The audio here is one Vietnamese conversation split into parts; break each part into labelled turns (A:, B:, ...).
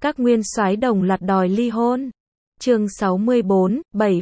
A: Các nguyên soái đồng loạt đòi ly hôn. Chương 64,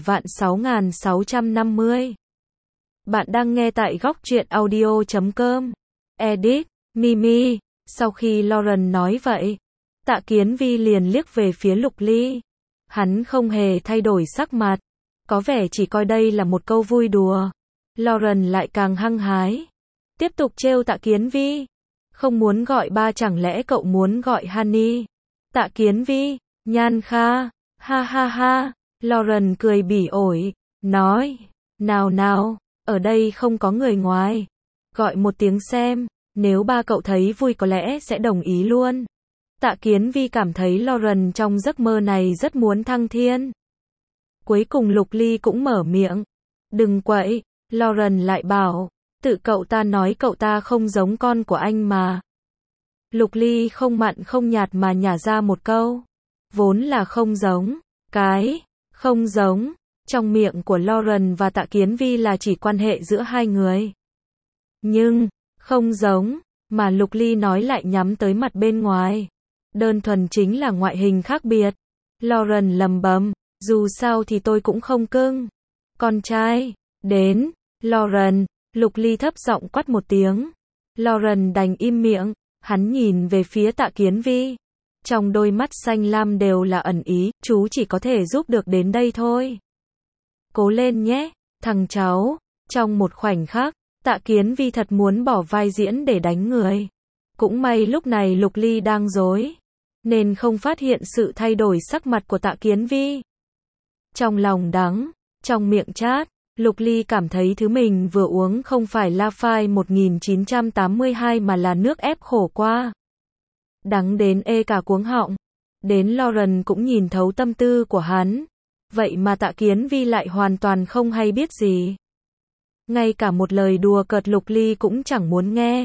A: 7.650. Bạn đang nghe tại góc truyện audio.com. Edit, Mimi. Sau khi Lauren nói vậy, Tạ Kiến Vi liền liếc về phía Lục Ly. Hắn không hề thay đổi sắc mặt, có vẻ chỉ coi đây là một câu vui đùa. Lauren lại càng hăng hái, tiếp tục trêu Tạ Kiến Vi. Không muốn gọi ba, chẳng lẽ cậu muốn gọi Honey? Tạ Kiến Vi, Nhan Kha, ha ha ha. Lauren cười bỉ ổi, nói, nào nào, ở đây không có người ngoài. Gọi một tiếng xem, nếu ba cậu thấy vui có lẽ sẽ đồng ý luôn. Tạ Kiến Vi cảm thấy Lauren trong giấc mơ này rất muốn thăng thiên. Cuối cùng Lục Ly cũng mở miệng. Đừng quậy, Lauren lại bảo, tự cậu ta nói cậu ta không giống con của anh mà. Lục Ly không mặn không nhạt mà nhả ra một câu. Vốn là không giống, không giống. Trong miệng của Lauren và Tạ Kiến Vi là chỉ quan hệ giữa hai người. Nhưng, không giống, mà Lục Ly nói lại nhắm tới mặt bên ngoài. Đơn thuần chính là ngoại hình khác biệt. Lauren lầm bầm, dù sao thì tôi cũng không cưng. Con trai, đến, Lauren, Lục Ly thấp giọng quát một tiếng. Lauren đành im miệng, hắn nhìn về phía Tạ Kiến Vi. Trong đôi mắt xanh lam đều là ẩn ý, chú chỉ có thể giúp được đến đây thôi. Cố lên nhé, thằng cháu. Trong một khoảnh khắc, Tạ Kiến Vi thật muốn bỏ vai diễn để đánh người. Cũng may lúc này Lục Ly đang rối, nên không phát hiện sự thay đổi sắc mặt của Tạ Kiến Vi. Trong lòng đắng, trong miệng chát, Lục Ly cảm thấy thứ mình vừa uống không phải La Phai 1982 mà là nước ép khổ qua. Đắng đến ê cả cuống họng. Đến Lauren cũng nhìn thấu tâm tư của hắn. Vậy mà Tạ Kiến Vi lại hoàn toàn không hay biết gì. Ngay cả một lời đùa cợt Lục Ly cũng chẳng muốn nghe.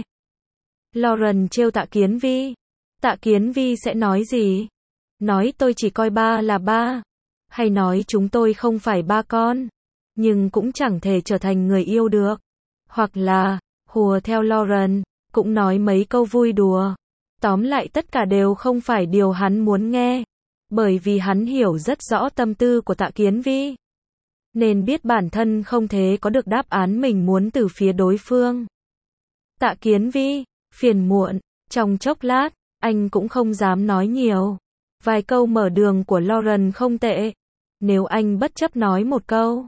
A: Lauren trêu Tạ Kiến Vi. Tạ Kiến Vi sẽ nói gì? Nói tôi chỉ coi ba là ba. Hay nói chúng tôi không phải ba con. Nhưng cũng chẳng thể trở thành người yêu được. Hoặc là, hùa theo Lauren, cũng nói mấy câu vui đùa. Tóm lại tất cả đều không phải điều hắn muốn nghe. Bởi vì hắn hiểu rất rõ tâm tư của Tạ Kiến Vi. Nên biết bản thân không thể có được đáp án mình muốn từ phía đối phương. Tạ Kiến Vi, phiền muộn, trong chốc lát, anh cũng không dám nói nhiều. Vài câu mở đường của Lauren không tệ. Nếu anh bất chấp nói một câu,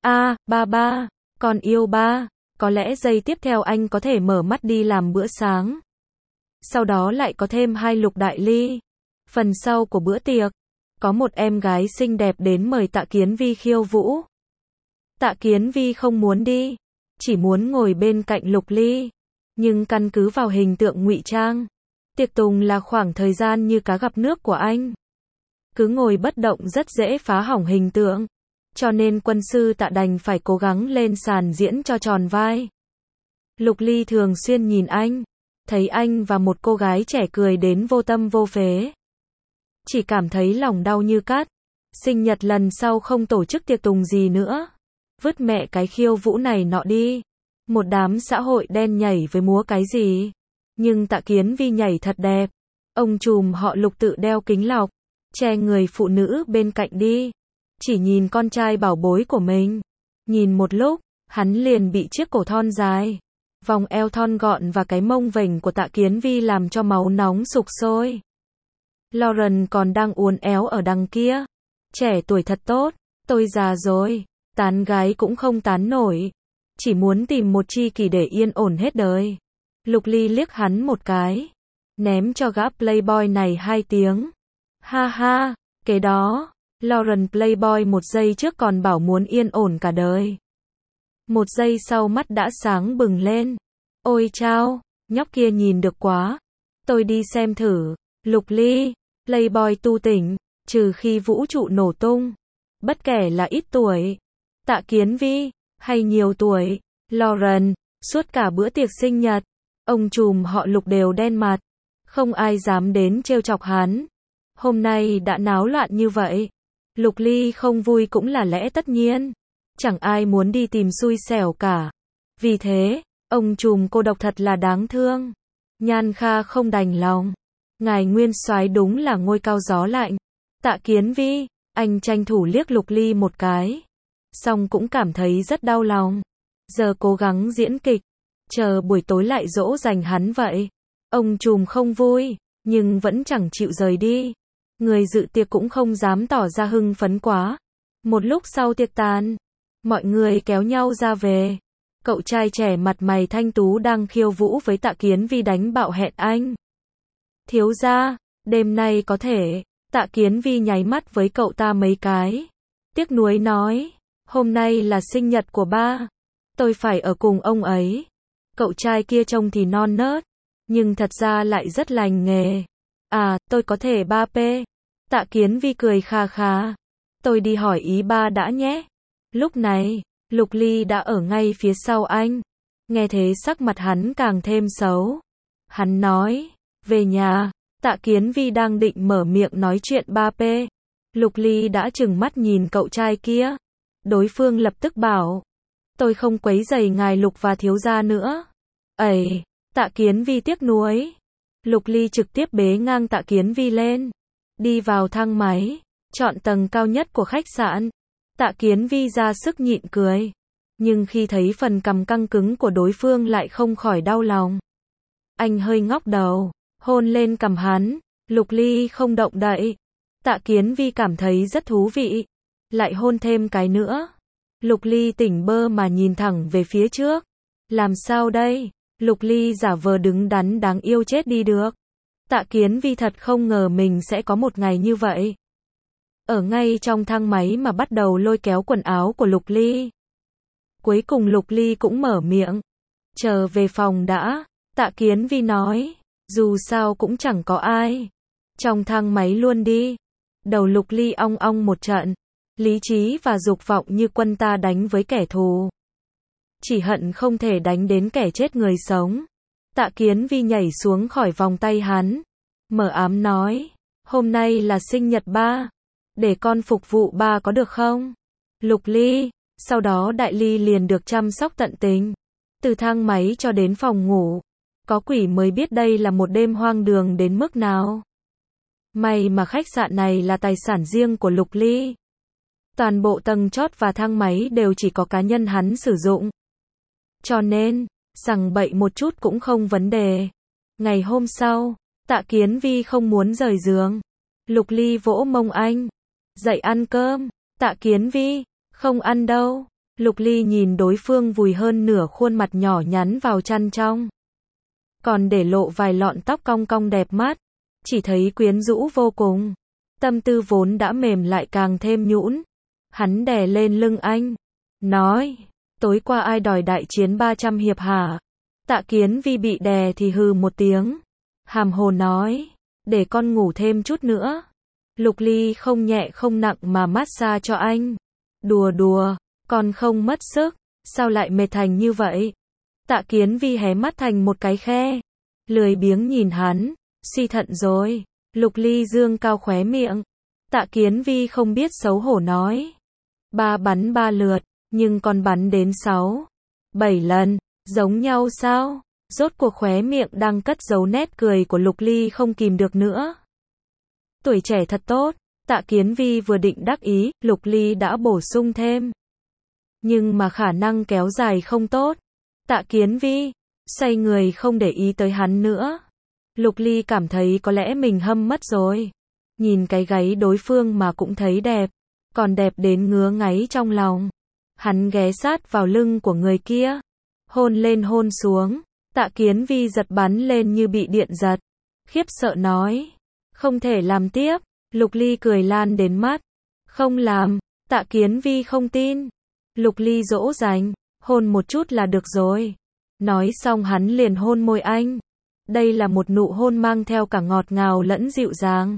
A: ba, con yêu ba, có lẽ giây tiếp theo anh có thể mở mắt đi làm bữa sáng. Sau đó lại có thêm 2 lục đại ly. Phần sau của bữa tiệc, có một em gái xinh đẹp đến mời Tạ Kiến Vi khiêu vũ. Tạ Kiến Vi không muốn đi, chỉ muốn ngồi bên cạnh Lục Ly. Nhưng căn cứ vào hình tượng ngụy trang, tiệc tùng là khoảng thời gian như cá gặp nước của anh. Cứ ngồi bất động rất dễ phá hỏng hình tượng. Cho nên quân sư Tạ đành phải cố gắng lên sàn diễn cho tròn vai. Lục Ly thường xuyên nhìn anh, thấy anh và một cô gái trẻ cười đến vô tâm vô phế. Chỉ cảm thấy lòng đau như cắt. Sinh nhật lần sau không tổ chức tiệc tùng gì nữa. Vứt mẹ cái khiêu vũ này nọ đi. Một đám xã hội đen nhảy với múa cái gì. Nhưng Tạ Kiến Vi nhảy thật đẹp. Ông trùm họ Lục tự đeo kính lọc, che người phụ nữ bên cạnh đi. Chỉ nhìn con trai bảo bối của mình. Nhìn một lúc, hắn liền bị chiếc cổ thon dài, vòng eo thon gọn và cái mông vểnh của Tạ Kiến Vi làm cho máu nóng sục sôi. Lauren còn đang uốn éo ở đằng kia. Trẻ tuổi thật tốt, tôi già rồi, tán gái cũng không tán nổi. Chỉ muốn tìm một tri kỷ để yên ổn hết đời. Lục Ly liếc hắn một cái, ném cho gã playboy này 2 tiếng. Ha ha, cái đó, Lauren playboy một giây trước còn bảo muốn yên ổn cả đời. Một giây sau mắt đã sáng bừng lên. Ôi chao, nhóc kia nhìn được quá. Tôi đi xem thử. Lục Ly, playboy tu tỉnh, trừ khi vũ trụ nổ tung. Bất kể là ít tuổi, Tạ Kiến Vi, hay nhiều tuổi, Lauren, suốt cả bữa tiệc sinh nhật, ông trùm họ Lục đều đen mặt. Không ai dám đến trêu chọc hắn. Hôm nay đã náo loạn như vậy. Lục Ly không vui cũng là lẽ tất nhiên. Chẳng ai muốn đi tìm xui xẻo cả. Vì thế, ông trùm cô độc thật là đáng thương. Nhan Kha không đành lòng. Ngài nguyên soái đúng là ngôi cao gió lạnh. Tạ Kiến Vi, anh tranh thủ liếc Lục Ly một cái. Xong cũng cảm thấy rất đau lòng. Giờ cố gắng diễn kịch. Chờ buổi tối lại dỗ dành hắn vậy. Ông trùm không vui, nhưng vẫn chẳng chịu rời đi. Người dự tiệc cũng không dám tỏ ra hưng phấn quá. Một lúc sau tiệc tàn, mọi người kéo nhau ra về. Cậu trai trẻ mặt mày thanh tú đang khiêu vũ với Tạ Kiến Vi đánh bạo hẹn anh. Thiếu gia, đêm nay có thể. Tạ Kiến Vi nháy mắt với cậu ta mấy cái. Tiếc nuối nói, hôm nay là sinh nhật của ba. Tôi phải ở cùng ông ấy. Cậu trai kia trông thì non nớt, nhưng thật ra lại rất lành nghề. À, tôi có thể 3P. Tạ Kiến Vi cười kha khá. Tôi đi hỏi ý ba đã nhé. Lúc này, Lục Ly đã ở ngay phía sau anh. Nghe thế sắc mặt hắn càng thêm xấu. Hắn nói, về nhà. Tạ Kiến Vi đang định mở miệng nói chuyện 3P. Lục Ly đã trừng mắt nhìn cậu trai kia. Đối phương lập tức bảo, tôi không quấy rầy ngài Lục và thiếu gia nữa. Ẩy, Tạ Kiến Vi tiếc nuối. Lục Ly trực tiếp bế ngang Tạ Kiến Vi lên. Đi vào thang máy, chọn tầng cao nhất của khách sạn. Tạ Kiến Vi ra sức nhịn cười. Nhưng khi thấy phần cằm căng cứng của đối phương lại không khỏi đau lòng. Anh hơi ngóc đầu, hôn lên cằm hắn. Lục Ly không động đậy. Tạ Kiến Vi cảm thấy rất thú vị. Lại hôn thêm cái nữa. Lục Ly tỉnh bơ mà nhìn thẳng về phía trước. Làm sao đây? Lục Ly giả vờ đứng đắn đáng yêu chết đi được. Tạ Kiến Vi thật không ngờ mình sẽ có một ngày như vậy. Ở ngay trong thang máy mà bắt đầu lôi kéo quần áo của Lục Ly. Cuối cùng Lục Ly cũng mở miệng. Chờ về phòng đã. Tạ Kiến Vi nói. Dù sao cũng chẳng có ai. Trong thang máy luôn đi. Đầu Lục Ly ong ong một trận. Lý trí và dục vọng như quân ta đánh với kẻ thù. Chỉ hận không thể đánh đến kẻ chết người sống. Tạ Kiến Vi nhảy xuống khỏi vòng tay hắn. Mờ ám nói. Hôm nay là sinh nhật ba. Để con phục vụ ba có được không? Lục Ly. Sau đó Đại Ly liền được chăm sóc tận tình. Từ thang máy cho đến phòng ngủ. Có quỷ mới biết đây là một đêm hoang đường đến mức nào. May mà khách sạn này là tài sản riêng của Lục Ly. Toàn bộ tầng chót và thang máy đều chỉ có cá nhân hắn sử dụng. Cho nên, sằng bậy một chút cũng không vấn đề. Ngày hôm sau, Tạ Kiến Vi không muốn rời giường. Lục Ly vỗ mông anh. Dậy ăn cơm. Tạ Kiến Vi, không ăn đâu. Lục Ly nhìn đối phương vùi hơn nửa khuôn mặt nhỏ nhắn vào chăn trong. Còn để lộ vài lọn tóc cong cong đẹp mắt. Chỉ thấy quyến rũ vô cùng. Tâm tư vốn đã mềm lại càng thêm nhũn. Hắn đè lên lưng anh. Nói, tối qua ai đòi đại chiến 300 hiệp hả? Tạ Kiến Vi bị đè thì hừ một tiếng. Hàm hồ nói, để con ngủ thêm chút nữa. Lục Ly không nhẹ không nặng mà massage cho anh. Đùa đùa, con không mất sức, sao lại mệt thành như vậy? Tạ Kiến Vi hé mắt thành một cái khe. Lười biếng nhìn hắn, suy thận rồi. Lục Ly dương cao khóe miệng. Tạ Kiến Vi không biết xấu hổ nói. Ba bắn 3 lượt, nhưng con bắn đến 6, 7 lần, giống nhau sao? Rốt cuộc khóe miệng đang cất giấu nét cười của Lục Ly không kìm được nữa. Tuổi trẻ thật tốt. Tạ Kiến Vi vừa định đắc ý, Lục Ly đã bổ sung thêm. Nhưng mà khả năng kéo dài không tốt. Tạ Kiến Vi xoay người không để ý tới hắn nữa. Lục Ly cảm thấy có lẽ mình hâm mất rồi. Nhìn cái gáy đối phương mà cũng thấy đẹp. Còn đẹp đến ngứa ngáy trong lòng. Hắn ghé sát vào lưng của người kia. Hôn lên hôn xuống. Tạ Kiến Vi giật bắn lên như bị điện giật. Khiếp sợ nói. Không thể làm tiếp. Lục Ly cười lan đến mắt. Không làm. Tạ Kiến Vi không tin. Lục Ly dỗ dành. Hôn một chút là được rồi. Nói xong hắn liền hôn môi anh. Đây là một nụ hôn mang theo cả ngọt ngào lẫn dịu dàng.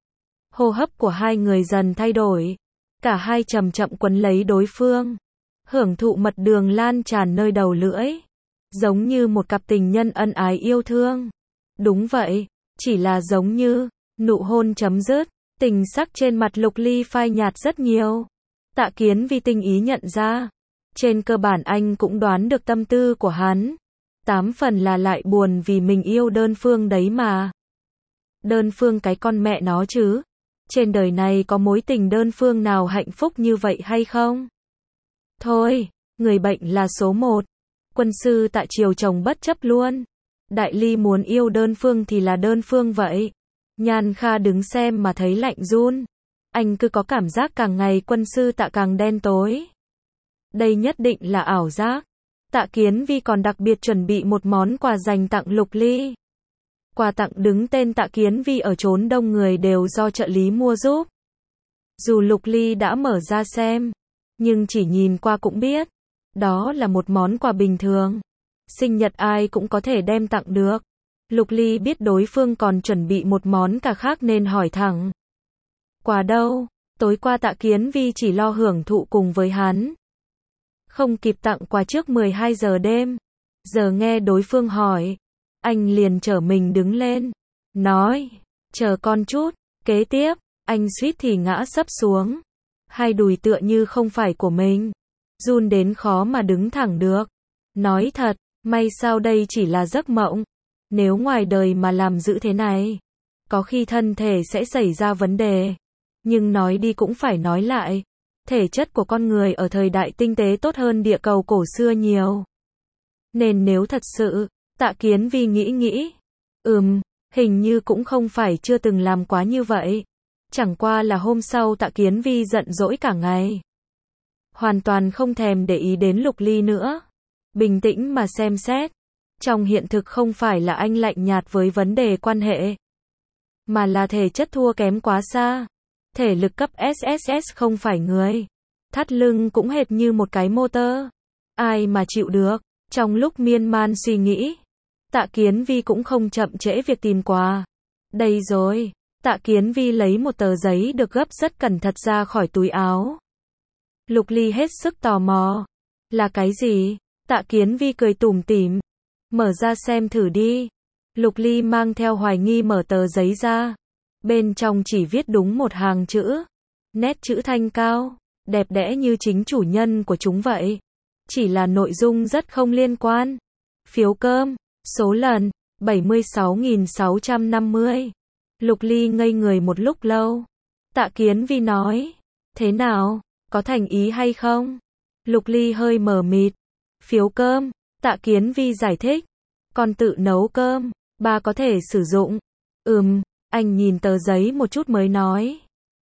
A: Hô hấp của hai người dần thay đổi. Cả hai chậm chậm quấn lấy đối phương. Hưởng thụ mật đường lan tràn nơi đầu lưỡi. Giống như một cặp tình nhân ân ái yêu thương. Đúng vậy, chỉ là giống như. Nụ hôn chấm dứt. Tình sắc trên mặt Lục Ly phai nhạt rất nhiều. Tạ Kiến Vi tinh ý nhận ra. Trên cơ bản anh cũng đoán được tâm tư của hắn. 8 phần là lại buồn vì mình yêu đơn phương đấy mà. Đơn phương cái con mẹ nó chứ. Trên đời này có mối tình đơn phương nào hạnh phúc như vậy hay không? Thôi, người bệnh là số 1. Quân sư Tạ chiều chồng bất chấp luôn. Đại ly muốn yêu đơn phương thì là đơn phương vậy. Nhan Kha đứng xem mà thấy lạnh run. Anh cứ có cảm giác càng ngày quân sư Tạ càng đen tối. Đây nhất định là ảo giác. Tạ Kiến Vi còn đặc biệt chuẩn bị một món quà dành tặng Lục Ly. Quà tặng đứng tên Tạ Kiến Vi ở chốn đông người đều do trợ lý mua giúp. Dù Lục Ly đã mở ra xem, nhưng chỉ nhìn qua cũng biết, đó là một món quà bình thường. Sinh nhật ai cũng có thể đem tặng được. Lục Ly biết đối phương còn chuẩn bị một món quà khác nên hỏi thẳng. Quà đâu? Tối qua Tạ Kiến Vi chỉ lo hưởng thụ cùng với hắn. Không kịp tặng quà trước 12 giờ đêm. Giờ nghe đối phương hỏi, anh liền trở mình đứng lên, nói, chờ con chút. Kế tiếp, anh suýt thì ngã sấp xuống. Hai đùi tựa như không phải của mình. Run đến khó mà đứng thẳng được. Nói thật, may sao đây chỉ là giấc mộng. Nếu ngoài đời mà làm dữ thế này, có khi thân thể sẽ xảy ra vấn đề. Nhưng nói đi cũng phải nói lại. Thể chất của con người ở thời đại tinh tế tốt hơn địa cầu cổ xưa nhiều. Nên nếu thật sự, Tạ Kiến Vi nghĩ, hình như cũng không phải chưa từng làm quá như vậy. Chẳng qua là hôm sau Tạ Kiến Vi giận dỗi cả ngày. Hoàn toàn không thèm để ý đến Lục Ly nữa. Bình tĩnh mà xem xét. Trong hiện thực không phải là anh lạnh nhạt với vấn đề quan hệ, mà là thể chất thua kém quá xa. Thể lực cấp SSS không phải người. Thắt lưng cũng hệt như một cái motor. Ai mà chịu được. Trong lúc miên man suy nghĩ, Tạ Kiến Vi cũng không chậm trễ việc tìm quà. Đây rồi. Tạ Kiến Vi lấy một tờ giấy được gấp rất cẩn thận ra khỏi túi áo. Lục Ly hết sức tò mò. Là cái gì? Tạ Kiến Vi cười tủm tỉm. Mở ra xem thử đi. Lục Ly mang theo hoài nghi mở tờ giấy ra. Bên trong chỉ viết đúng một hàng chữ. Nét chữ thanh cao, đẹp đẽ như chính chủ nhân của chúng vậy. Chỉ là nội dung rất không liên quan. Phiếu cơm, số lần, 76.650. Lục Ly ngây người một lúc lâu. Tạ Kiến Vi nói, thế nào, có thành ý hay không? Lục Ly hơi mờ mịt. Phiếu cơm, Tạ Kiến Vi giải thích. Con tự nấu cơm, ba có thể sử dụng. Anh nhìn tờ giấy một chút mới nói.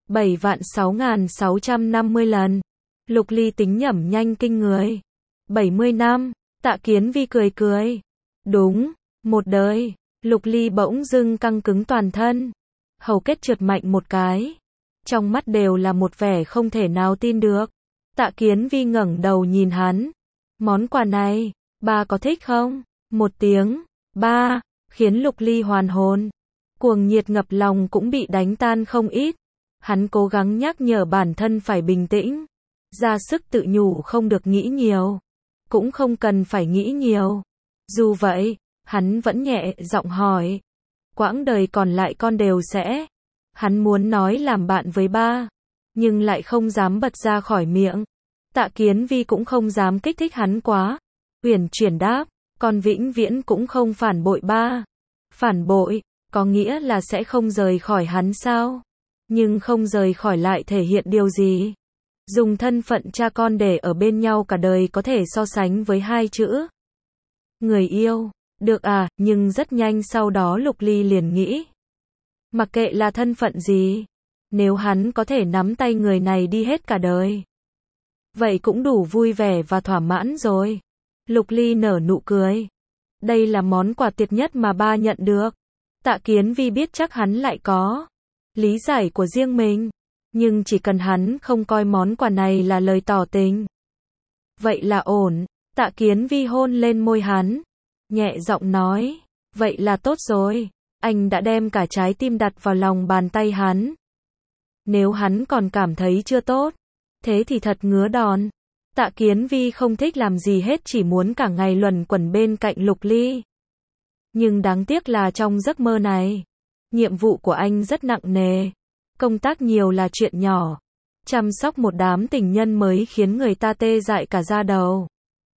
A: 7.6.650 lần. Lục Ly tính nhẩm nhanh kinh người. 70 năm, Tạ Kiến Vi cười. Đúng, một đời. Lục Ly bỗng dưng căng cứng toàn thân. Hầu kết trượt mạnh một cái. Trong mắt đều là một vẻ không thể nào tin được. Tạ Kiến Vi ngẩng đầu nhìn hắn. Món quà này, ba có thích không? Một tiếng, ba, khiến Lục Ly hoàn hồn. Cuồng nhiệt ngập lòng cũng bị đánh tan không ít. Hắn cố gắng nhắc nhở bản thân phải bình tĩnh. Ra sức tự nhủ không được nghĩ nhiều. Cũng không cần phải nghĩ nhiều. Dù vậy, hắn vẫn nhẹ giọng hỏi. Quãng đời còn lại con đều sẽ. Hắn muốn nói làm bạn với ba, nhưng lại không dám bật ra khỏi miệng. Tạ Kiến Vi cũng không dám kích thích hắn quá. Uyển chuyển đáp, con vĩnh viễn cũng không phản bội ba. Phản bội, có nghĩa là sẽ không rời khỏi hắn sao? Nhưng không rời khỏi lại thể hiện điều gì? Dùng thân phận cha con để ở bên nhau cả đời có thể so sánh với hai chữ người yêu. Được à, nhưng rất nhanh sau đó Lục Ly liền nghĩ. Mặc kệ là thân phận gì, nếu hắn có thể nắm tay người này đi hết cả đời, vậy cũng đủ vui vẻ và thỏa mãn rồi. Lục Ly nở nụ cười. Đây là món quà tuyệt nhất mà ba nhận được. Tạ Kiến Vi biết chắc hắn lại có lý giải của riêng mình, nhưng chỉ cần hắn không coi món quà này là lời tỏ tình, vậy là ổn. Tạ Kiến Vi hôn lên môi hắn, nhẹ giọng nói, vậy là tốt rồi. Anh đã đem cả trái tim đặt vào lòng bàn tay hắn. Nếu hắn còn cảm thấy chưa tốt, thế thì thật ngứa đòn. Tạ Kiến Vi không thích làm gì hết, chỉ muốn cả ngày luẩn quẩn bên cạnh Lục Ly. Nhưng đáng tiếc là trong giấc mơ này, nhiệm vụ của anh rất nặng nề. Công tác nhiều là chuyện nhỏ. Chăm sóc một đám tình nhân mới khiến người ta tê dại cả da đầu.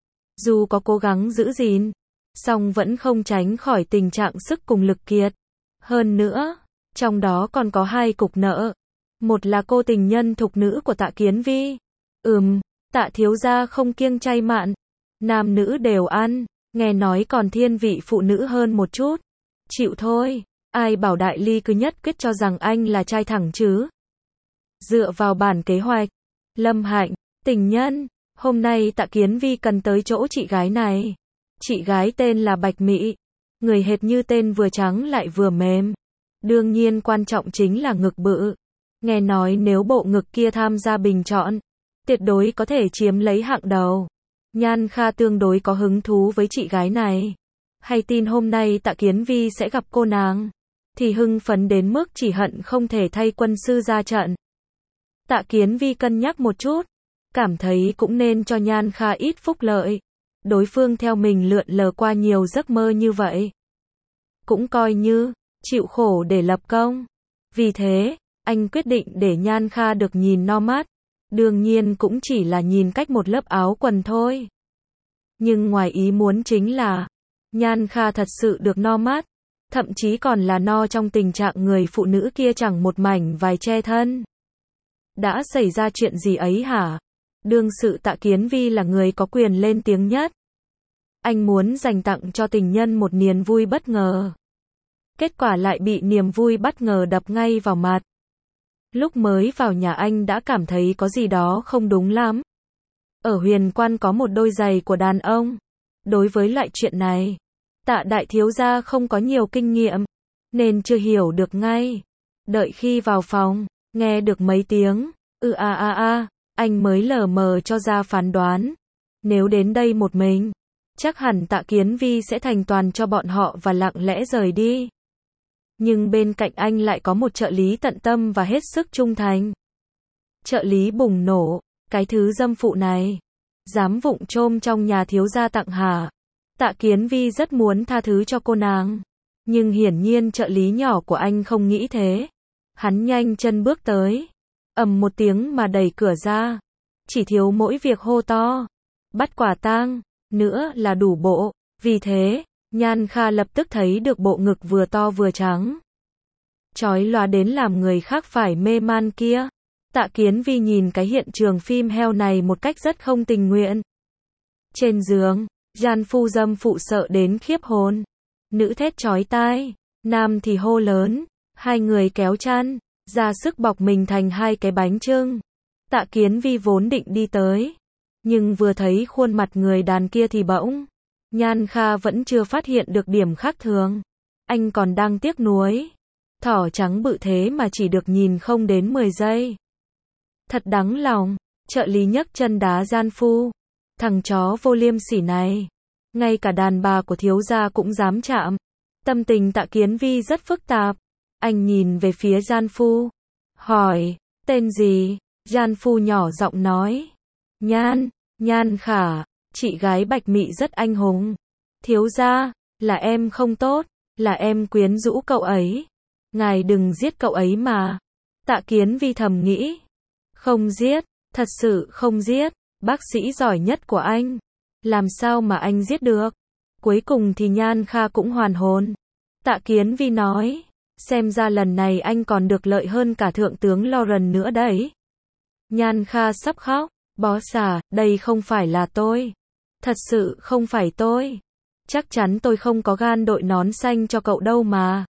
A: Dù có cố gắng giữ gìn, song vẫn không tránh khỏi tình trạng sức cùng lực kiệt. Hơn nữa, Trong đó còn có 2 cục nợ. Một là cô tình nhân thục nữ của Tạ Kiến Vi. Tạ thiếu gia không kiêng chay mặn. Nam nữ đều ăn. Nghe nói còn thiên vị phụ nữ hơn một chút. Chịu thôi. Ai bảo Đại Ly cứ nhất quyết cho rằng anh là trai thẳng chứ. Dựa vào bản kế hoạch. Lâm Hạnh, tình nhân. Hôm nay Tạ Kiến Vi cần tới chỗ chị gái này. Chị gái tên là Bạch Mị. Người hệt như tên vừa trắng lại vừa mềm. Đương nhiên quan trọng chính là ngực bự. Nghe nói nếu bộ ngực kia tham gia bình chọn, tuyệt đối có thể chiếm lấy hạng đầu. Nhan Kha tương đối có hứng thú với chị gái này. Hay tin hôm nay Tạ Kiến Vi sẽ gặp cô nàng, thì hưng phấn đến mức chỉ hận không thể thay quân sư ra trận. Tạ Kiến Vi cân nhắc một chút, cảm thấy cũng nên cho Nhan Kha ít phúc lợi. Đối phương theo mình lượn lờ qua nhiều giấc mơ như vậy, cũng coi như chịu khổ để lập công. Vì thế, anh quyết định để Nhan Kha được nhìn no mắt. Đương nhiên cũng chỉ là nhìn cách một lớp áo quần thôi. Nhưng ngoài ý muốn chính là, Nhan Kha thật sự được no mắt. Thậm chí còn là no trong tình trạng người phụ nữ kia chẳng một mảnh vải che thân. Đã xảy ra chuyện gì ấy hả? Đương sự Tạ Kiến Vi là người có quyền lên tiếng nhất. Anh muốn dành tặng cho tình nhân một niềm vui bất ngờ. Kết quả lại bị niềm vui bất ngờ đập ngay vào mặt. Lúc mới vào nhà anh đã cảm thấy có gì đó không đúng lắm. Ở Huyền Quan có một đôi giày của đàn ông. Đối với loại chuyện này, Tạ đại thiếu gia không có nhiều kinh nghiệm, nên chưa hiểu được ngay. Đợi khi vào phòng, nghe được mấy tiếng, anh mới lờ mờ cho ra phán đoán. Nếu đến đây một mình, chắc hẳn Tạ Kiến Vi sẽ thành toàn cho bọn họ và lặng lẽ rời đi. Nhưng bên cạnh anh lại có một trợ lý tận tâm và hết sức trung thành. Trợ lý bùng nổ, cái thứ dâm phụ này, dám vụng chôm trong nhà thiếu gia tặng hả? Tạ Kiến Vi rất muốn tha thứ cho cô nàng. Nhưng hiển nhiên trợ lý nhỏ của anh không nghĩ thế. Hắn nhanh chân bước tới. Ầm một tiếng mà đẩy cửa ra. Chỉ thiếu mỗi việc hô to. Bắt quả tang, nữa là đủ bộ. Vì thế, Nhan Kha lập tức thấy được bộ ngực vừa to vừa trắng, chói lóa đến làm người khác phải mê man kia. Tạ Kiến Vi nhìn cái hiện trường phim heo này một cách rất không tình nguyện. Trên giường, gian phu dâm phụ sợ đến khiếp hồn. Nữ thét chói tai, nam thì hô lớn. Hai người kéo chăn, ra sức bọc mình thành hai cái bánh chưng. Tạ Kiến Vi vốn định đi tới, nhưng vừa thấy khuôn mặt người đàn kia thì bỗng Nhan Kha vẫn chưa phát hiện được điểm khác thường. Anh còn đang tiếc nuối. Thỏ trắng bự thế mà chỉ được nhìn không đến 10 giây. Thật đáng lòng. Trợ lý nhấc chân đá gian phu. Thằng chó vô liêm sỉ này. Ngay cả đàn bà của thiếu gia cũng dám chạm. Tâm tình Tạ Kiến Vi rất phức tạp. Anh nhìn về phía gian phu. Hỏi, tên gì? Gian phu nhỏ giọng nói. Nhan Khả. Chị gái Bạch Mị rất anh hùng. Thiếu gia, là em không tốt, là em quyến rũ cậu ấy. Ngài đừng giết cậu ấy mà. Tạ Kiến Vi thầm nghĩ. Không giết, thật sự không giết. Bác sĩ giỏi nhất của anh. Làm sao mà anh giết được? Cuối cùng thì Nhan Kha cũng hoàn hồn. Tạ Kiến Vi nói. Xem ra lần này anh còn được lợi hơn cả thượng tướng Lauren nữa đấy. Nhan Kha sắp khóc. Boss à, đây không phải là tôi. Thật sự không phải tôi. Chắc chắn tôi không có gan đội nón xanh cho cậu đâu mà.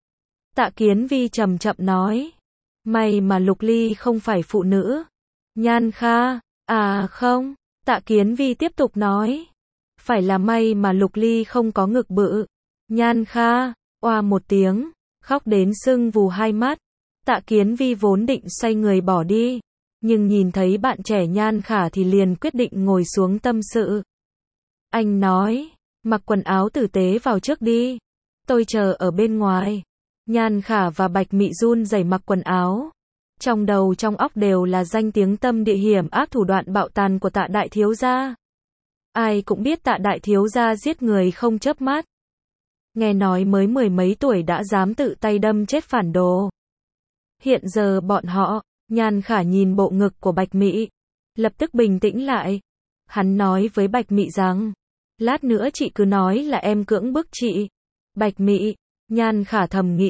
A: Tạ Kiến Vi chậm chậm nói. May mà Lục Ly không phải phụ nữ. Nhan Kha, à không. Tạ Kiến Vi tiếp tục nói. Phải là may mà Lục Ly không có ngực bự. Nhan Kha, oa một tiếng, khóc đến sưng vù hai mắt. Tạ Kiến Vi vốn định xoay người bỏ đi, nhưng nhìn thấy bạn trẻ Nhan Khả thì liền quyết định ngồi xuống tâm sự. Anh nói, mặc quần áo tử tế vào trước đi. Tôi chờ ở bên ngoài. Nhan Khả và Bạch Mị run rẩy mặc quần áo. Trong đầu trong óc đều là danh tiếng tâm địa hiểm ác thủ đoạn bạo tàn của Tạ đại thiếu gia. Ai cũng biết Tạ đại thiếu gia giết người không chớp mắt. Nghe nói mới 10 mấy tuổi đã dám tự tay đâm chết phản đồ. Hiện giờ bọn họ, Nhan Khả nhìn bộ ngực của Bạch Mị, lập tức bình tĩnh lại. Hắn nói với Bạch Mị rằng, lát nữa chị cứ nói là em cưỡng bức chị. Bạch Mị, Nhan Khả thầm nghĩ,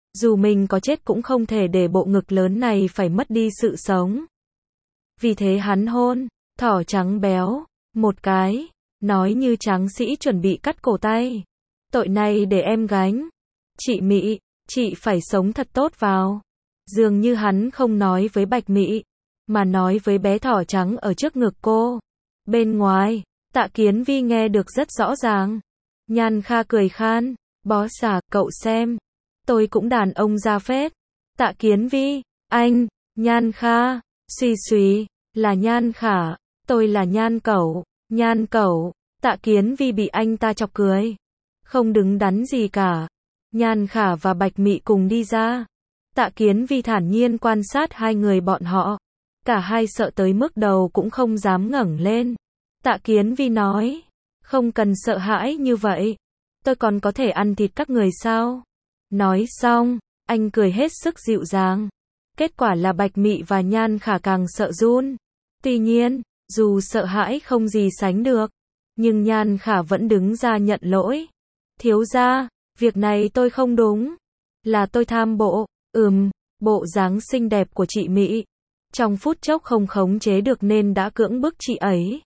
A: Dù mình có chết cũng không thể để bộ ngực lớn này phải mất đi sự sống. Vì thế hắn hôn thỏ trắng béo một cái, nói như tráng sĩ chuẩn bị cắt cổ tay. Tội này để em gánh. Chị Mị, chị phải sống thật tốt vào. Dường như hắn không nói với Bạch Mị, mà nói với bé thỏ trắng ở trước ngực cô. Bên ngoài, Tạ Kiến Vi nghe được rất rõ ràng. Nhan Kha cười khan, bó xà, cậu xem. Tôi cũng đàn ông ra phết. Tạ Kiến Vi, anh, Nhan Kha, suy suy, là Nhan Khả, tôi là Nhan Cẩu, Nhan Cẩu. Tạ Kiến Vi bị anh ta chọc cười. Không đứng đắn gì cả. Nhan Khả và Bạch Mị cùng đi ra. Tạ Kiến Vi thản nhiên quan sát hai người bọn họ. Cả hai sợ tới mức đầu cũng không dám ngẩng lên. Tạ Kiến Vi nói, không cần sợ hãi như vậy. Tôi còn có thể ăn thịt các người sao? Nói xong, anh cười hết sức dịu dàng. Kết quả là Bạch Mị và Nhan Khả càng sợ run. Tuy nhiên, dù sợ hãi không gì sánh được, nhưng Nhan Khả vẫn đứng ra nhận lỗi. Thiếu gia, việc này tôi không đúng. Là tôi tham bộ. Bộ dáng xinh đẹp của chị Mị. Trong phút chốc không khống chế được nên đã cưỡng bức chị ấy.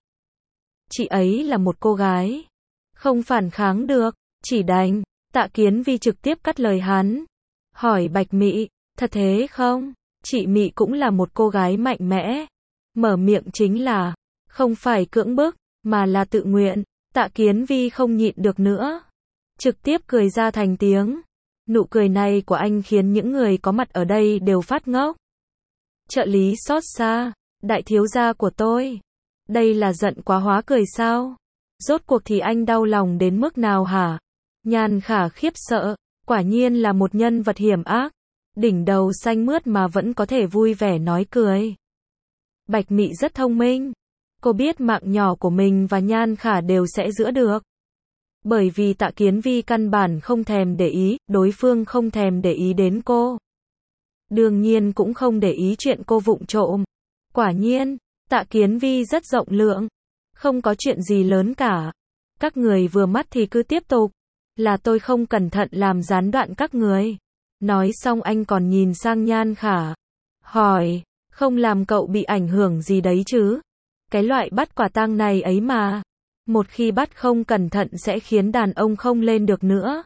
A: Chị ấy là một cô gái. Không phản kháng được, chỉ đành. Tạ Kiến Vi trực tiếp cắt lời hắn. Hỏi Bạch Mị, thật thế không? Chị Mị cũng là một cô gái mạnh mẽ. Mở miệng chính là, không phải cưỡng bức, mà là tự nguyện. Tạ Kiến Vi không nhịn được nữa. Trực tiếp cười ra thành tiếng. Nụ cười này của anh khiến những người có mặt ở đây đều phát ngốc. Trợ lý xót xa, đại thiếu gia của tôi. Đây là giận quá hóa cười sao? Rốt cuộc thì anh đau lòng đến mức nào hả? Nhan Khả khiếp sợ, quả nhiên là một nhân vật hiểm ác. Đỉnh đầu xanh mướt mà vẫn có thể vui vẻ nói cười. Bạch Mị rất thông minh. Cô biết mạng nhỏ của mình và Nhan Khả đều sẽ giữ được. Bởi vì Tạ Kiến Vi căn bản không thèm để ý, đối phương không thèm để ý đến cô. Đương nhiên cũng không để ý chuyện cô vụng trộm. Quả nhiên, Tạ Kiến Vi rất rộng lượng. Không có chuyện gì lớn cả. Các người vừa mắt thì cứ tiếp tục. Là tôi không cẩn thận làm gián đoạn các người. Nói xong anh còn nhìn sang Nhan Khả. Hỏi, không làm cậu bị ảnh hưởng gì đấy chứ? Cái loại bắt quả tang này ấy mà. Một khi bắt không cẩn thận sẽ khiến đàn ông không lên được nữa.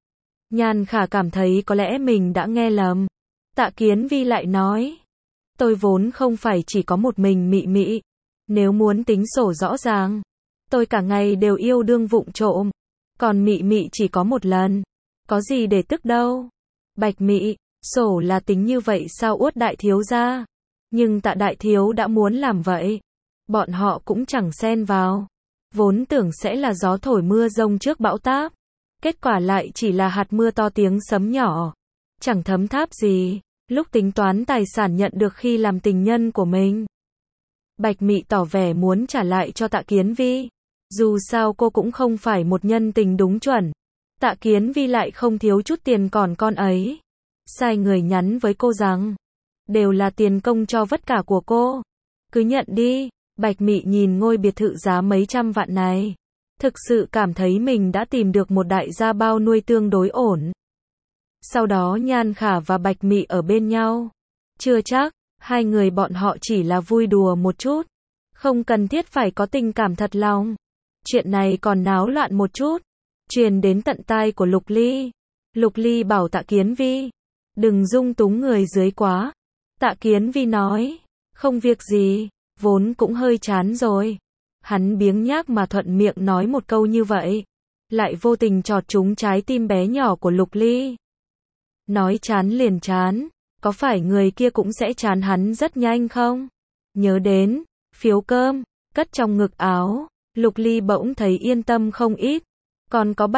A: Nhan Khả cảm thấy có lẽ mình đã nghe lầm. Tạ Kiến Vi lại nói. Tôi vốn không phải chỉ có một mình Mị Mị. Nếu muốn tính sổ rõ ràng, tôi cả ngày đều yêu đương vụng trộm. Còn Mị Mị chỉ có một lần. Có gì để tức đâu. Bạch Mị, sổ là tính như vậy sao Uất đại thiếu gia? Nhưng Tạ đại thiếu đã muốn làm vậy. Bọn họ cũng chẳng xen vào. Vốn tưởng sẽ là gió thổi mưa rông trước bão táp. Kết quả lại chỉ là hạt mưa to tiếng sấm nhỏ. Chẳng thấm tháp gì. Lúc tính toán tài sản nhận được khi làm tình nhân của mình. Bạch Mị tỏ vẻ muốn trả lại cho Tạ Kiến Vi. Dù sao cô cũng không phải một nhân tình đúng chuẩn. Tạ Kiến Vi lại không thiếu chút tiền còn con ấy. Sai người nhắn với cô rằng, đều là tiền công cho vất cả của cô. Cứ nhận đi. Bạch Mị nhìn ngôi biệt thự giá mấy trăm vạn này. Thực sự cảm thấy mình đã tìm được một đại gia bao nuôi tương đối ổn. Sau đó Nhan Khả và Bạch Mị ở bên nhau. Chưa chắc, hai người bọn họ chỉ là vui đùa một chút. Không cần thiết phải có tình cảm thật lòng. Chuyện này còn náo loạn một chút. Truyền đến tận tai của Lục Ly. Lục Ly bảo Tạ Kiến Vi, đừng dung túng người dưới quá. Tạ Kiến Vi nói, không việc gì, vốn cũng hơi chán rồi. Hắn biếng nhác mà thuận miệng nói một câu như vậy. Lại vô tình chọt trúng trái tim bé nhỏ của Lục Ly. Nói chán liền chán, có phải người kia cũng sẽ chán hắn rất nhanh không? Nhớ đến, phiếu cơm, cất trong ngực áo, Lục Ly bỗng thấy yên tâm không ít. Còn có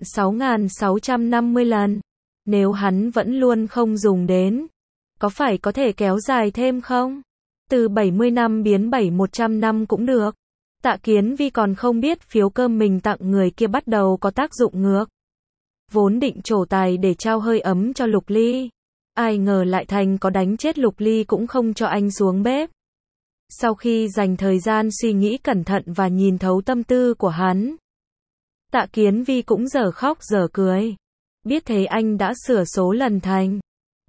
A: 7.6.650 lần. Nếu hắn vẫn luôn không dùng đến, có phải có thể kéo dài thêm không? Từ 70 năm biến 7-100 năm cũng được. Tạ Kiến Vi còn không biết phiếu cơm mình tặng người kia bắt đầu có tác dụng ngược. Vốn định trổ tài để trao hơi ấm cho Lục Ly. Ai ngờ lại thành có đánh chết Lục Ly cũng không cho anh xuống bếp. Sau khi dành thời gian suy nghĩ cẩn thận và nhìn thấu tâm tư của hắn, Tạ Kiến Vi cũng dở khóc dở cười. Biết thế anh đã sửa số lần thành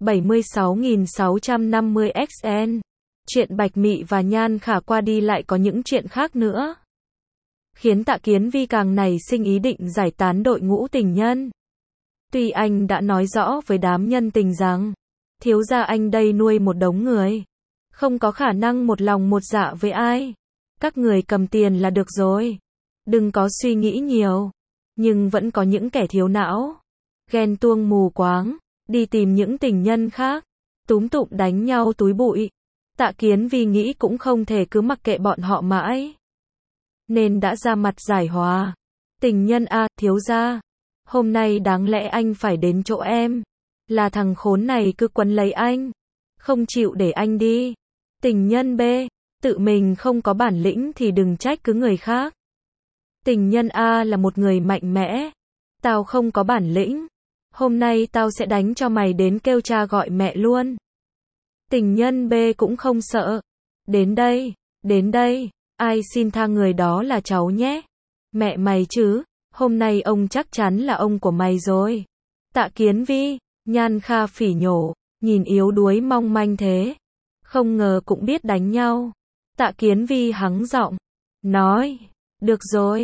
A: 76.650XN. Chuyện Bạch Mị và Nhan Khả qua đi lại có những chuyện khác nữa, khiến Tạ Kiến Vi càng nảy sinh ý định giải tán đội ngũ tình nhân. Tuy anh đã nói rõ với đám nhân tình rằng, thiếu gia anh đây nuôi một đống người, không có khả năng một lòng một dạ với ai. Các người cầm tiền là được rồi, đừng có suy nghĩ nhiều. Nhưng vẫn có những kẻ thiếu não, ghen tuông mù quáng, đi tìm những tình nhân khác, túm tụm đánh nhau túi bụi. Tạ Kiến Vi nghĩ cũng không thể cứ mặc kệ bọn họ mãi, nên đã ra mặt giải hòa. Tình nhân A, thiếu gia, hôm nay đáng lẽ anh phải đến chỗ em. Là thằng khốn này cứ quấn lấy anh, không chịu để anh đi. Tình nhân B, tự mình không có bản lĩnh thì đừng trách cứ người khác. Tình nhân A là một người mạnh mẽ. Tao không có bản lĩnh, hôm nay tao sẽ đánh cho mày đến kêu cha gọi mẹ luôn. Tình nhân B cũng không sợ. Đến đây, ai xin tha người đó là cháu nhé. Mẹ mày chứ, hôm nay ông chắc chắn là ông của mày rồi. Tạ Kiến Vi, Nhan Khả phỉ nhổ, nhìn yếu đuối mong manh thế, không ngờ cũng biết đánh nhau. Tạ Kiến Vi hắng giọng, nói, được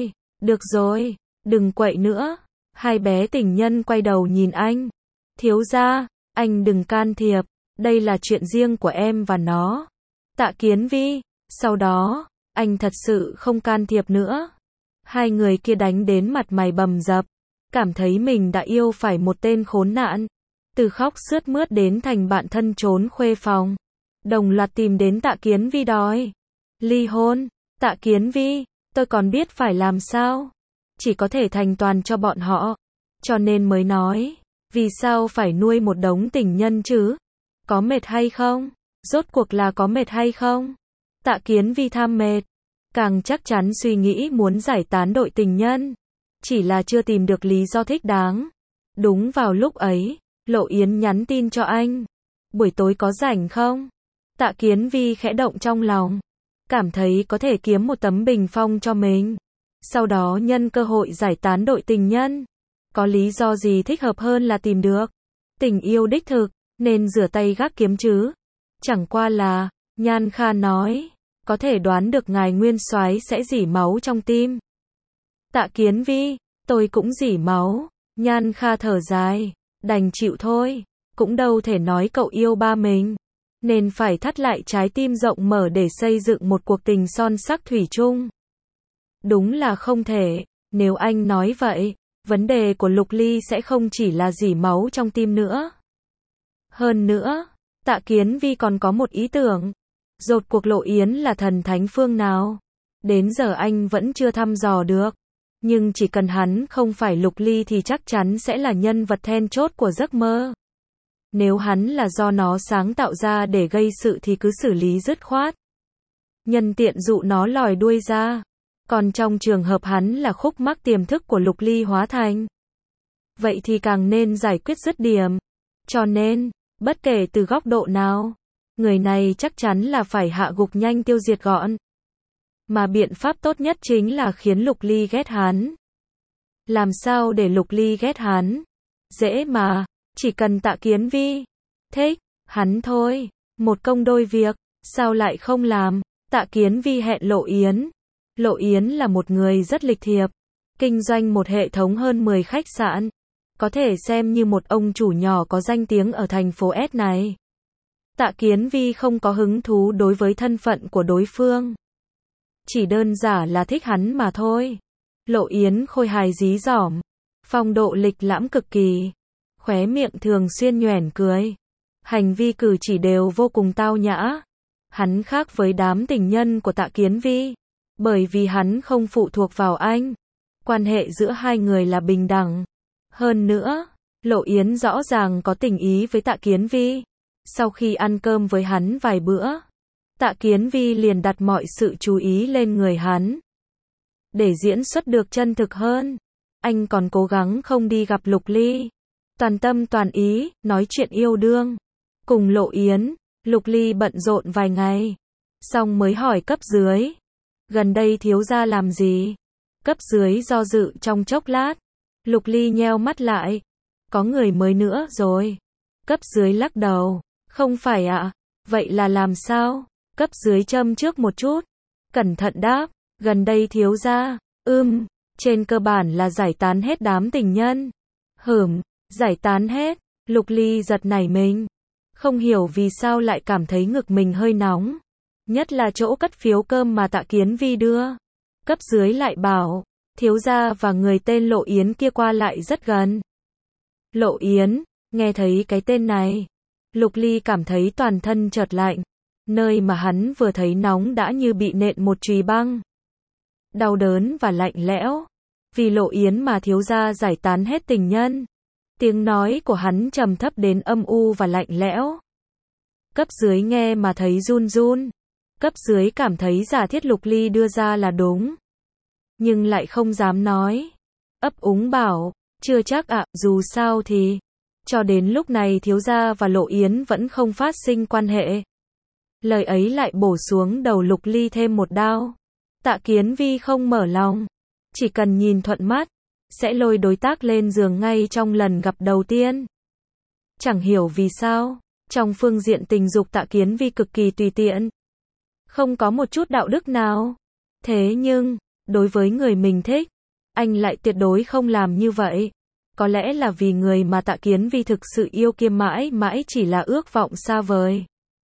A: rồi, đừng quậy nữa. Hai bé tình nhân quay đầu nhìn anh. Thiếu gia, anh đừng can thiệp, đây là chuyện riêng của em và nó. Tạ Kiến Vi, sau đó, anh thật sự không can thiệp nữa. Hai người kia đánh đến mặt mày bầm dập, cảm thấy mình đã yêu phải một tên khốn nạn. Từ khóc sướt mướt đến thành bạn thân trốn khuê phòng, đồng loạt tìm đến Tạ Kiến Vi đòi ly hôn. Tạ Kiến Vi, tôi còn biết phải làm sao, chỉ có thể thành toàn cho bọn họ, cho nên mới nói, vì sao phải nuôi một đống tình nhân chứ? Có mệt hay không? Rốt cuộc là có mệt hay không? Tạ Kiến Vi tham mệt, càng chắc chắn suy nghĩ muốn giải tán đội tình nhân, chỉ là chưa tìm được lý do thích đáng. Đúng vào lúc ấy, Lộ Yến nhắn tin cho anh, buổi tối có rảnh không? Tạ Kiến Vi khẽ động trong lòng, cảm thấy có thể kiếm một tấm bình phong cho mình, sau đó nhân cơ hội giải tán đội tình nhân. Có lý do gì thích hợp hơn là tìm được tình yêu đích thực, nên rửa tay gác kiếm chứ. Chẳng qua là, Nhan Khả nói, có thể đoán được ngài nguyên soái sẽ rỉ máu trong tim. Tạ Kiến Vi, tôi cũng rỉ máu. Nhan Khả thở dài, đành chịu thôi, cũng đâu thể nói cậu yêu ba mình, nên phải thắt lại trái tim rộng mở để xây dựng một cuộc tình son sắc thủy chung. Đúng là không thể, nếu anh nói vậy, vấn đề của Lục Ly sẽ không chỉ là rỉ máu trong tim nữa. Hơn nữa, Tạ Kiến Vi còn có một ý tưởng, rốt cuộc Lộ Yến là thần thánh phương nào? Đến giờ anh vẫn chưa thăm dò được, nhưng chỉ cần hắn không phải Lục Ly thì chắc chắn sẽ là nhân vật then chốt của giấc mơ. Nếu hắn là do nó sáng tạo ra để gây sự thì cứ xử lý dứt khoát, nhân tiện dụ nó lòi đuôi ra. Còn trong trường hợp hắn là khúc mắc tiềm thức của Lục Ly hóa thành, vậy thì càng nên giải quyết dứt điểm. Cho nên, bất kể từ góc độ nào, người này chắc chắn là phải hạ gục nhanh tiêu diệt gọn. Mà biện pháp tốt nhất chính là khiến Lục Ly ghét hắn. Làm sao để Lục Ly ghét hắn? Dễ mà, chỉ cần Tạ Kiến Vi thích hắn thôi, một công đôi việc, sao lại không làm? Tạ Kiến Vi hẹn Lộ Yến. Lộ Yến là một người rất lịch thiệp, kinh doanh một hệ thống hơn 10 khách sạn, có thể xem như một ông chủ nhỏ có danh tiếng ở thành phố S này. Tạ Kiến Vi không có hứng thú đối với thân phận của đối phương, chỉ đơn giản là thích hắn mà thôi. Lộ Yến khôi hài dí dỏm, phong độ lịch lãm cực kỳ, khóe miệng thường xuyên nhoẻn cười, hành vi cử chỉ đều vô cùng tao nhã. Hắn khác với đám tình nhân của Tạ Kiến Vi, bởi vì hắn không phụ thuộc vào anh, quan hệ giữa hai người là bình đẳng. Hơn nữa, Lộ Yến rõ ràng có tình ý với Tạ Kiến Vi. Sau khi ăn cơm với hắn vài bữa, Tạ Kiến Vi liền đặt mọi sự chú ý lên người hắn. Để diễn xuất được chân thực hơn, anh còn cố gắng không đi gặp Lục Ly, toàn tâm toàn ý, nói chuyện yêu đương cùng Lộ Yến. Lục Ly bận rộn vài ngày, xong mới hỏi cấp dưới, gần đây thiếu gia làm gì? Cấp dưới do dự trong chốc lát, Lục Ly nheo mắt lại, có người mới nữa rồi. Cấp dưới lắc đầu, không phải ạ, vậy là làm sao? Cấp dưới châm trước một chút, cẩn thận đáp, gần đây thiếu gia, trên cơ bản là giải tán hết đám tình nhân. Giải tán hết, Lục Ly giật nảy mình, không hiểu vì sao lại cảm thấy ngực mình hơi nóng, nhất là chỗ cất phiếu cơm mà Tạ Kiến Vi đưa. Cấp dưới lại bảo, thiếu gia và người tên Lộ Yến kia qua lại rất gần. Lộ Yến, nghe thấy cái tên này, Lục Ly cảm thấy toàn thân chợt lạnh, nơi mà hắn vừa thấy nóng đã như bị nện một chùy băng. Đau đớn và lạnh lẽo, vì Lộ Yến mà thiếu gia giải tán hết tình nhân. Tiếng nói của hắn trầm thấp đến âm u và lạnh lẽo. Cấp dưới nghe mà thấy run run. Cấp dưới cảm thấy giả thiết Lục Ly đưa ra là đúng, nhưng lại không dám nói. Ấp úng bảo, chưa chắc ạ, dù sao thì cho đến lúc này thiếu gia và Lộ Yến vẫn không phát sinh quan hệ. Lời ấy lại bổ xuống đầu Lục Ly thêm một đao. Tạ Kiến Vi không mở lòng, chỉ cần nhìn thuận mắt, sẽ lôi đối tác lên giường ngay trong lần gặp đầu tiên. Chẳng hiểu vì sao, trong phương diện tình dục Tạ Kiến Vi cực kỳ tùy tiện, không có một chút đạo đức nào. Thế nhưng, đối với người mình thích, anh lại tuyệt đối không làm như vậy. Có lẽ là vì người mà Tạ Kiến Vi thực sự yêu kia mãi mãi chỉ là ước vọng xa vời.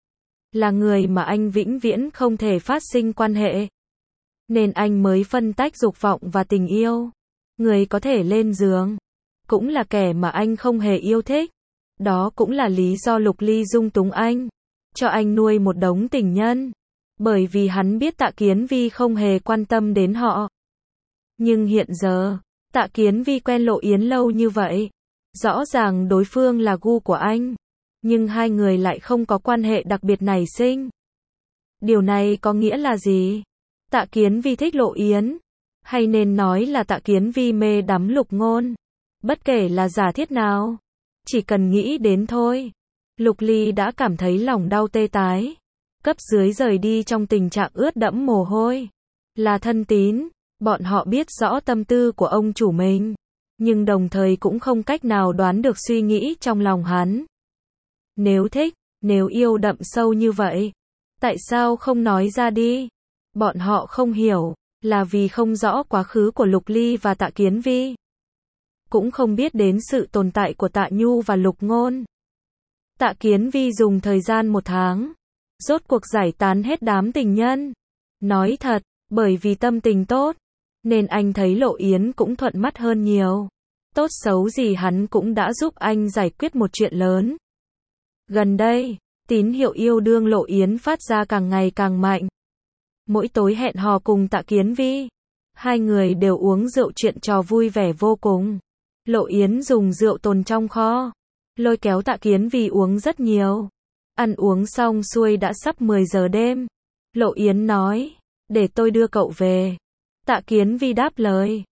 A: Là người mà anh vĩnh viễn không thể phát sinh quan hệ. Nên anh mới phân tách dục vọng và tình yêu. Người có thể lên giường, cũng là kẻ mà anh không hề yêu thích. Đó cũng là lý do Lục Ly dung túng anh, cho anh nuôi một đống tình nhân. Bởi vì hắn biết Tạ Kiến Vi không hề quan tâm đến họ. Nhưng hiện giờ, Tạ Kiến Vi quen Lộ Yến lâu như vậy. Rõ ràng đối phương là gu của anh. Nhưng hai người lại không có quan hệ đặc biệt nảy sinh. Điều này có nghĩa là gì? Tạ Kiến Vi thích Lộ Yến. Hay nên nói là Tạ Kiến Vi mê đắm Lục Ngôn. Bất kể là giả thiết nào, chỉ cần nghĩ đến thôi, Lục Ly đã cảm thấy lòng đau tê tái. Cấp dưới rời đi trong tình trạng ướt đẫm mồ hôi. Là thân tín, bọn họ biết rõ tâm tư của ông chủ mình, nhưng đồng thời cũng không cách nào đoán được suy nghĩ trong lòng hắn. Nếu thích, nếu yêu đậm sâu như vậy, tại sao không nói ra đi? Bọn họ không hiểu, là vì không rõ quá khứ của Lục Ly và Tạ Kiến Vi. Cũng không biết đến sự tồn tại của Tạ Nhu và Lục Ngôn. Tạ Kiến Vi dùng thời gian 1 tháng, rốt cuộc giải tán hết đám tình nhân. Nói thật, bởi vì tâm tình tốt, nên anh thấy Lộ Yến cũng thuận mắt hơn nhiều. Tốt xấu gì hắn cũng đã giúp anh giải quyết một chuyện lớn. Gần đây, tín hiệu yêu đương Lộ Yến phát ra càng ngày càng mạnh. Mỗi tối hẹn hò cùng Tạ Kiến Vi, hai người đều uống rượu chuyện trò vui vẻ vô cùng. Lộ Yến dùng rượu tồn trong kho, lôi kéo Tạ Kiến Vi uống rất nhiều. Ăn uống xong xuôi đã sắp 10 giờ đêm. Lộ Yến nói, để tôi đưa cậu về. Tạ Kiến Vi đáp lời,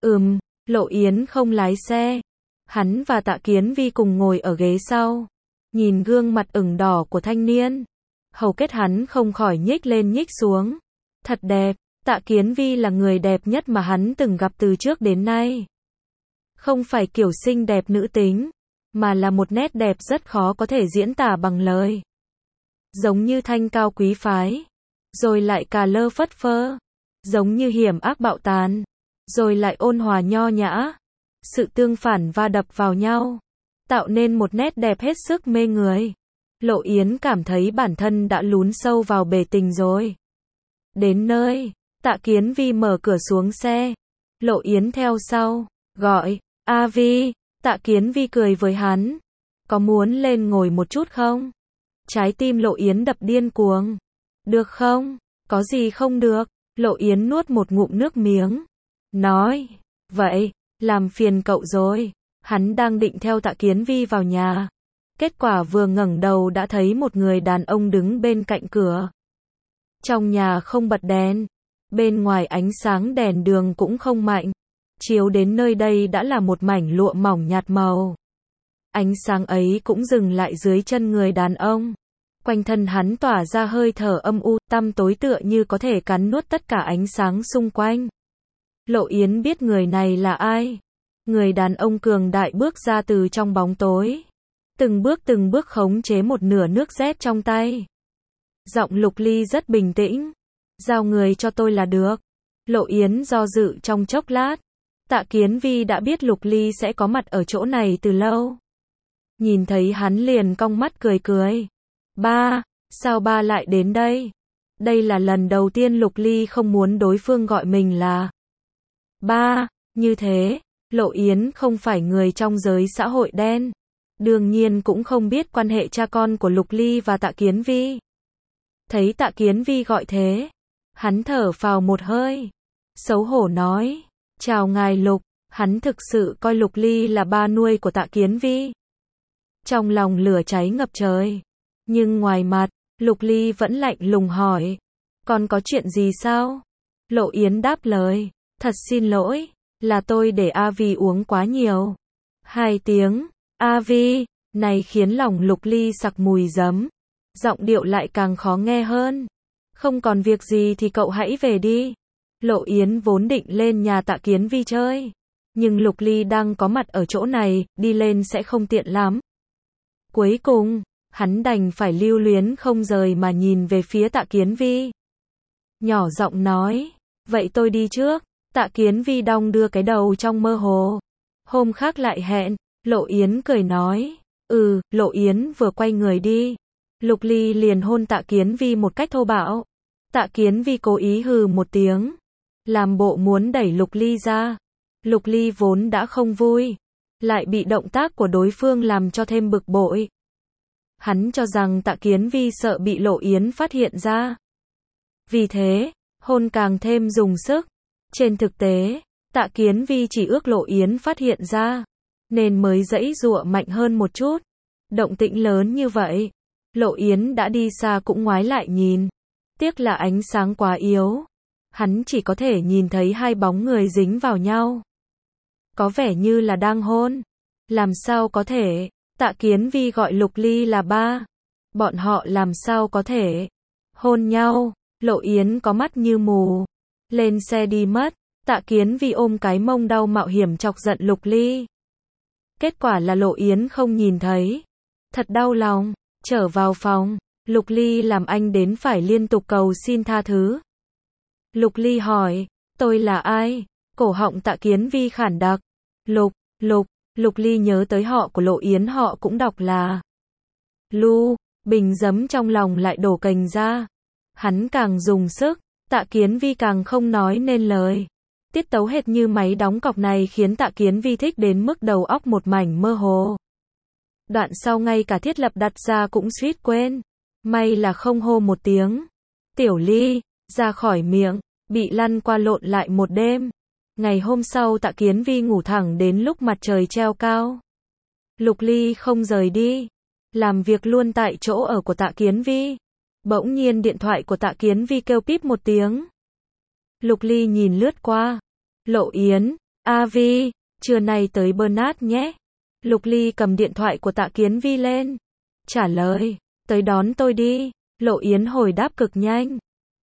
A: Lộ Yến không lái xe. Hắn và Tạ Kiến Vi cùng ngồi ở ghế sau. Nhìn gương mặt ửng đỏ của thanh niên, hầu kết hắn không khỏi nhích lên nhích xuống. Thật đẹp, Tạ Kiến Vi là người đẹp nhất mà hắn từng gặp từ trước đến nay. Không phải kiểu xinh đẹp nữ tính, mà là một nét đẹp rất khó có thể diễn tả bằng lời. Giống như thanh cao quý phái, rồi lại cà lơ phất phơ. Giống như hiểm ác bạo tàn, rồi lại ôn hòa nho nhã. Sự tương phản va đập vào nhau, tạo nên một nét đẹp hết sức mê người. Lộ Yến cảm thấy bản thân đã lún sâu vào bể tình rồi. Đến nơi, Tạ Kiến Vi mở cửa xuống xe. Lộ Yến theo sau, gọi, A Vi. Tạ Kiến Vi cười với hắn. Có muốn lên ngồi một chút không? Trái tim Lộ Yến đập điên cuồng. Được không? Có gì không được? Lộ Yến nuốt một ngụm nước miếng. Nói, vậy, làm phiền cậu rồi. Hắn đang định theo Tạ Kiến Vi vào nhà. Kết quả vừa ngẩng đầu đã thấy một người đàn ông đứng bên cạnh cửa. Trong nhà không bật đèn. Bên ngoài ánh sáng đèn đường cũng không mạnh. Chiếu đến nơi đây đã là một mảnh lụa mỏng nhạt màu. Ánh sáng ấy cũng dừng lại dưới chân người đàn ông. Quanh thân hắn tỏa ra hơi thở âm u, tăm tối tựa như có thể cắn nuốt tất cả ánh sáng xung quanh. Lộ Yến biết người này là ai. Người đàn ông cường đại bước ra từ trong bóng tối. Từng bước khống chế một nửa nước rét trong tay. Giọng Lục Ly rất bình tĩnh. Giao người cho tôi là được. Lộ Yến do dự trong chốc lát. Tạ Kiến Vi đã biết Lục Ly sẽ có mặt ở chỗ này từ lâu. Nhìn thấy hắn liền cong mắt cười cười. Ba, sao ba lại đến đây? Đây là lần đầu tiên Lục Ly không muốn đối phương gọi mình là ba, như thế. Lộ Yến không phải người trong giới xã hội đen. Đương nhiên cũng không biết quan hệ cha con của Lục Ly và Tạ Kiến Vi. Thấy Tạ Kiến Vi gọi thế, hắn thở phào một hơi. Xấu hổ nói, chào ngài Lục. Hắn thực sự coi Lục Ly là ba nuôi của Tạ Kiến Vi. Trong lòng lửa cháy ngập trời. Nhưng ngoài mặt, Lục Ly vẫn lạnh lùng hỏi. Còn có chuyện gì sao? Lộ Yến đáp lời. Thật xin lỗi, là tôi để A Vi uống quá nhiều. 2 tiếng, A Vi, này khiến lòng Lục Ly sặc mùi giấm. Giọng điệu lại càng khó nghe hơn. Không còn việc gì thì cậu hãy về đi. Lộ Yến vốn định lên nhà Tạ Kiến Vi chơi. Nhưng Lục Ly đang có mặt ở chỗ này, đi lên sẽ không tiện lắm. Cuối cùng, hắn đành phải lưu luyến không rời mà nhìn về phía Tạ Kiến Vi. Nhỏ giọng nói, vậy tôi đi trước. Tạ Kiến Vi đong đưa cái đầu trong mơ hồ. Hôm khác lại hẹn. Lộ Yến cười nói. Lộ Yến vừa quay người đi. Lục Ly liền hôn Tạ Kiến Vi một cách thô bạo. Tạ Kiến Vi cố ý hừ một tiếng. Làm bộ muốn đẩy Lục Ly ra. Lục Ly vốn đã không vui. Lại bị động tác của đối phương làm cho thêm bực bội. Hắn cho rằng Tạ Kiến Vi sợ bị Lộ Yến phát hiện ra. Vì thế, hôn càng thêm dùng sức. Trên thực tế, Tạ Kiến Vi chỉ ước Lộ Yến phát hiện ra. Nên mới giãy giụa mạnh hơn một chút. Động tĩnh lớn như vậy. Lộ Yến đã đi xa cũng ngoái lại nhìn. Tiếc là ánh sáng quá yếu. Hắn chỉ có thể nhìn thấy hai bóng người dính vào nhau. Có vẻ như là đang hôn. Làm sao có thể? Tạ Kiến Vi gọi Lục Ly là ba. Bọn họ làm sao có thể hôn nhau? Lộ Yến có mắt như mù. Lên xe đi mất. Tạ Kiến Vi ôm cái mông đau mạo hiểm chọc giận Lục Ly. Kết quả là Lộ Yến không nhìn thấy. Thật đau lòng. Trở vào phòng, Lục Ly làm anh đến phải liên tục cầu xin tha thứ. Lục Ly hỏi, tôi là ai? Cổ họng Tạ Kiến Vi khản đặc. Lục Ly nhớ tới họ của Lộ Yến, họ cũng đọc là Lu. Bình giấm trong lòng lại đổ cành ra. Hắn càng dùng sức, Tạ Kiến Vi càng không nói nên lời. Tiết tấu hệt như máy đóng cọc này khiến Tạ Kiến Vi thích đến mức đầu óc một mảnh mơ hồ. Đoạn sau ngay cả thiết lập đặt ra cũng suýt quên. May là không hô một tiếng. Tiểu Ly, ra khỏi miệng, bị lăn qua lộn lại một đêm. Ngày hôm sau Tạ Kiến Vi ngủ thẳng đến lúc mặt trời treo cao. Lục Ly không rời đi. Làm việc luôn tại chỗ ở của Tạ Kiến Vi. Bỗng nhiên điện thoại của Tạ Kiến Vi kêu píp một tiếng. Lục Ly nhìn lướt qua. Lộ Yến, A Vi, trưa nay tới Bernard nhé. Lục Ly cầm điện thoại của Tạ Kiến Vi lên. Trả lời, tới đón tôi đi. Lộ Yến hồi đáp cực nhanh.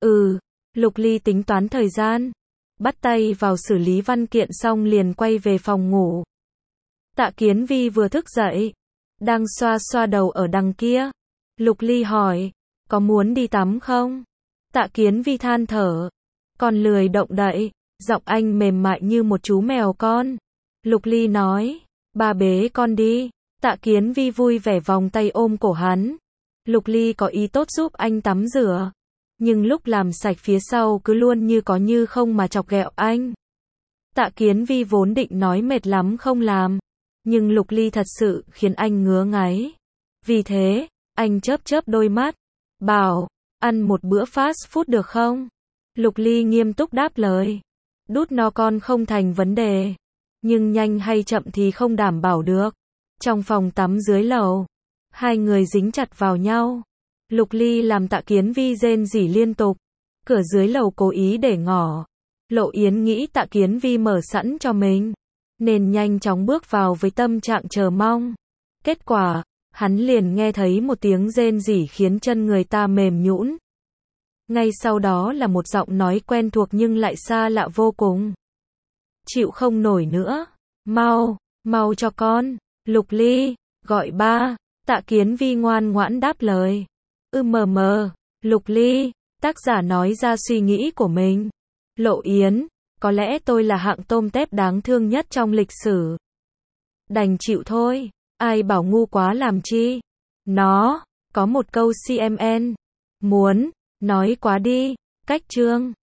A: Lục Ly tính toán thời gian. Bắt tay vào xử lý văn kiện xong liền quay về phòng ngủ. Tạ Kiến Vi vừa thức dậy. Đang xoa xoa đầu ở đằng kia. Lục Ly hỏi, có muốn đi tắm không? Tạ Kiến Vi than thở. Còn lười động đậy. Giọng anh mềm mại như một chú mèo con. Lục Ly nói, ba bế con đi. Tạ Kiến Vi vui vẻ vòng tay ôm cổ hắn. Lục Ly có ý tốt giúp anh tắm rửa. Nhưng lúc làm sạch phía sau cứ luôn như có như không mà chọc ghẹo anh. Tạ Kiến Vi vốn định nói mệt lắm không làm. Nhưng Lục Ly thật sự khiến anh ngứa ngáy. Vì thế, anh chớp đôi mắt. Bảo, ăn một bữa fast food được không? Lục Ly nghiêm túc đáp lời. Đút no con không thành vấn đề. Nhưng nhanh hay chậm thì không đảm bảo được. Trong phòng tắm dưới lầu, hai người dính chặt vào nhau. Lục Ly làm Tạ Kiến Vi rên rỉ liên tục. Cửa dưới lầu cố ý để ngỏ. Lộ Yến nghĩ Tạ Kiến Vi mở sẵn cho mình, nên nhanh chóng bước vào với tâm trạng chờ mong. Kết quả, hắn liền nghe thấy một tiếng rên rỉ khiến chân người ta mềm nhũn. Ngay sau đó là một giọng nói quen thuộc nhưng lại xa lạ vô cùng. Chịu không nổi nữa. Mau, mau cho con. Lục Ly, gọi ba. Tạ Kiến Vi ngoan ngoãn đáp lời. Mờ. Lục Ly, tác giả nói ra suy nghĩ của mình. Lộ Yến, có lẽ tôi là hạng tôm tép đáng thương nhất trong lịch sử. Đành chịu thôi, ai bảo ngu quá làm chi. Nó, có một câu CMN. Muốn, nói quá đi, cách chương.